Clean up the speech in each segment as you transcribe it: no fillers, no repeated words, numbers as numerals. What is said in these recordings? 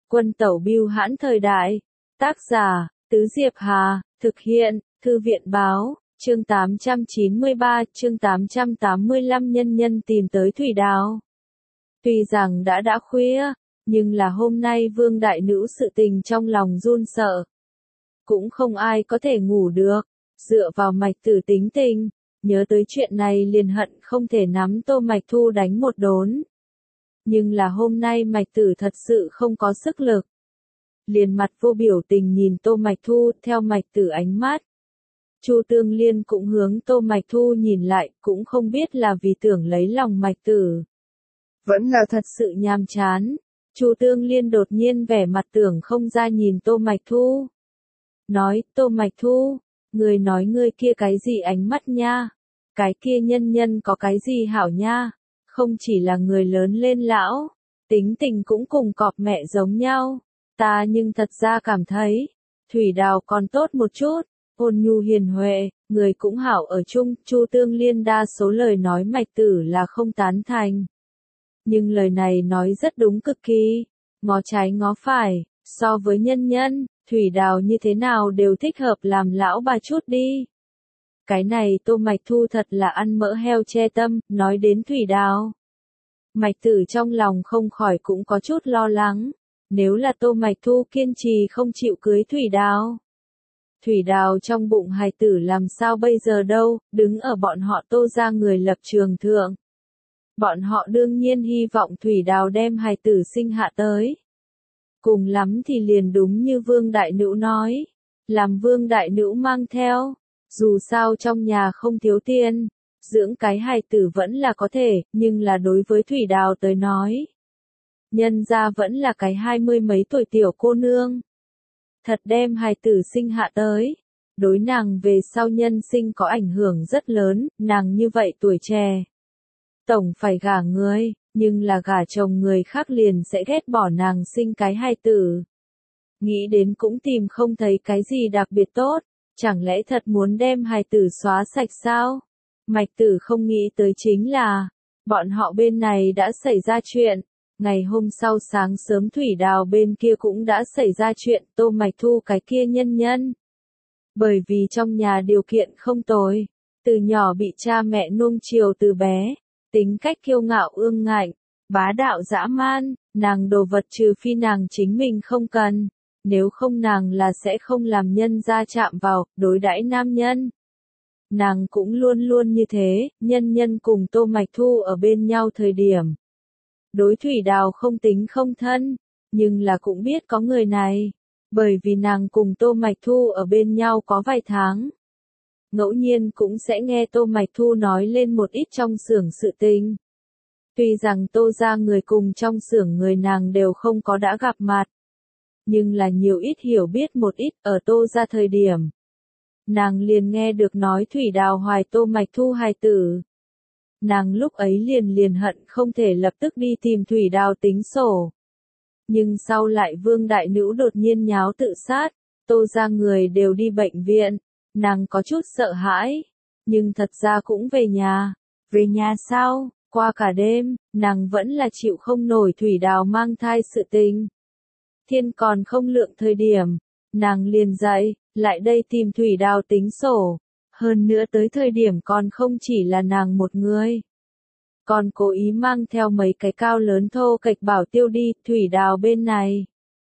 Quân tẩu bưu hãn thời đại. Tác giả, Tứ Diệp Hà, thực hiện, Thư viện báo, chương 893, chương 885 nhân nhân tìm tới Thủy Đào. Tuy rằng đã khuya, nhưng là hôm nay Vương Đại Nữ sự tình trong lòng run sợ. Cũng không ai có thể ngủ được, dựa vào Mạch Tử tính tình, nhớ tới chuyện này liền hận không thể nắm Tô Mạch Thu đánh một đốn. Nhưng là hôm nay Mạch Tử thật sự không có sức lực. Liền mặt vô biểu tình nhìn Tô Mạch Thu theo Mạch Tử ánh mắt. Chu Tương Liên cũng hướng Tô Mạch Thu nhìn lại, cũng không biết là vì tưởng lấy lòng Mạch Tử. Vẫn là thật sự nhàm chán. Chu Tương Liên đột nhiên vẻ mặt tưởng không ra nhìn Tô Mạch Thu. Nói, Tô Mạch Thu, người nói ngươi kia cái gì ánh mắt nha? Cái kia nhân nhân có cái gì hảo nha? Không chỉ là người lớn lên lão, tính tình cũng cùng cọp mẹ giống nhau. Ta nhưng thật ra cảm thấy, Thủy Đào còn tốt một chút, ôn nhu hiền huệ, người cũng hảo ở chung. Chu Tương Liên đa số lời nói Mạch Tử là không tán thành. Nhưng lời này nói rất đúng cực kỳ, ngó trái ngó phải, so với nhân nhân, Thủy Đào như thế nào đều thích hợp làm lão bà chút đi. Cái này Tô Mạch Thu thật là ăn mỡ heo che tâm, nói đến Thủy Đào. Mạch Tử trong lòng không khỏi cũng có chút lo lắng, nếu là Tô Mạch Thu kiên trì không chịu cưới Thủy Đào. Thủy Đào trong bụng hài tử làm sao bây giờ đâu, đứng ở bọn họ Tô ra người lập trường thượng. Bọn họ đương nhiên hy vọng Thủy Đào đem hài tử sinh hạ tới. Cùng lắm thì liền đúng như Vương Đại Nữ nói, làm Vương Đại Nữ mang theo, dù sao trong nhà không thiếu tiền, dưỡng cái hài tử vẫn là có thể, nhưng là đối với Thủy Đào tới nói. Nhân ra vẫn là cái 20 mấy tuổi tiểu cô nương. Thật đem hài tử sinh hạ tới, đối nàng về sau nhân sinh có ảnh hưởng rất lớn, nàng như vậy tuổi trẻ. Tổng phải gả người, nhưng là gả chồng người khác liền sẽ ghét bỏ nàng sinh cái hài tử. Nghĩ đến cũng tìm không thấy cái gì đặc biệt tốt, chẳng lẽ thật muốn đem hài tử xóa sạch sao? Mạch Tử không nghĩ tới chính là, bọn họ bên này đã xảy ra chuyện. Ngày hôm sau sáng sớm Thủy Đào bên kia cũng đã xảy ra chuyện, Tô Mạch Thu cái kia nhân nhân. Bởi vì trong nhà điều kiện không tồi, từ nhỏ bị cha mẹ nuông chiều từ bé, tính cách kiêu ngạo ương ngạnh, bá đạo dã man, nàng đồ vật trừ phi nàng chính mình không cần, nếu không nàng là sẽ không làm nhân gia chạm vào, đối đãi nam nhân. Nàng cũng luôn luôn như thế, nhân nhân cùng Tô Mạch Thu ở bên nhau thời điểm. Đối Thủy Đào không tính không thân, nhưng là cũng biết có người này, bởi vì nàng cùng Tô Mạch Thu ở bên nhau có vài tháng. Ngẫu nhiên cũng sẽ nghe Tô Mạch Thu nói lên một ít trong xưởng sự tình. Tuy rằng Tô ra người cùng trong xưởng người nàng đều không có đã gặp mặt, nhưng là nhiều ít hiểu biết một ít ở Tô ra thời điểm. Nàng liền nghe được nói Thủy Đào hoài Tô Mạch Thu hài tử. Nàng lúc ấy liền hận không thể lập tức đi tìm Thủy Đào tính sổ. Nhưng sau lại Vương Đại Nữ đột nhiên nháo tự sát, Tô ra người đều đi bệnh viện, nàng có chút sợ hãi, nhưng thật ra cũng về nhà. Về nhà sao? Qua cả đêm, nàng vẫn là chịu không nổi Thủy Đào mang thai sự tình. Thiên còn không lượng thời điểm, nàng liền dậy, lại đây tìm Thủy Đào tính sổ. Hơn nữa tới thời điểm còn không chỉ là nàng một người. Còn cố ý mang theo mấy cái cao lớn thô kệch bảo tiêu đi, Thủy Đào bên này.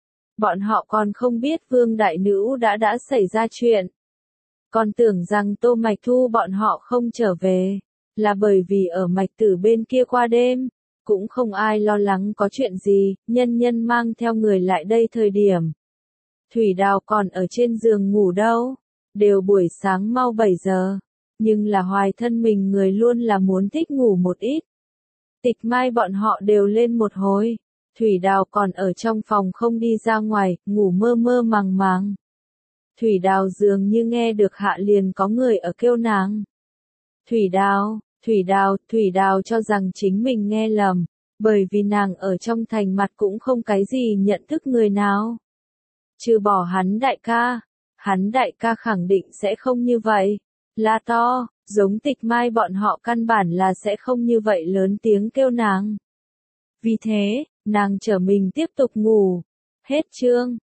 Bọn họ còn không biết Vương Đại Nữ đã xảy ra chuyện. Còn tưởng rằng Tô Mạch Thu bọn họ không trở về, là bởi vì ở Mạch Tử bên kia qua đêm, cũng không ai lo lắng có chuyện gì, nhân nhân mang theo người lại đây thời điểm. Thủy Đào còn ở trên giường ngủ đâu. Đều buổi sáng mau 7 giờ, nhưng là hoài thân mình người luôn là muốn thích ngủ một ít. Tịch Mai bọn họ đều lên một hồi, Thủy Đào còn ở trong phòng không đi ra ngoài, ngủ mơ mơ màng màng. Thủy Đào dường như nghe được hạ liền có người ở kêu nàng. Thủy Đào, Thủy Đào, Thủy Đào cho rằng chính mình nghe lầm, bởi vì nàng ở trong thành mặt cũng không cái gì nhận thức người nào. Trừ bỏ hắn đại ca. Hắn đại ca khẳng định sẽ không như vậy. La to, giống Tịch Mai bọn họ căn bản là sẽ không như vậy lớn tiếng kêu nàng. Vì thế, nàng trở mình tiếp tục ngủ. Hết chương.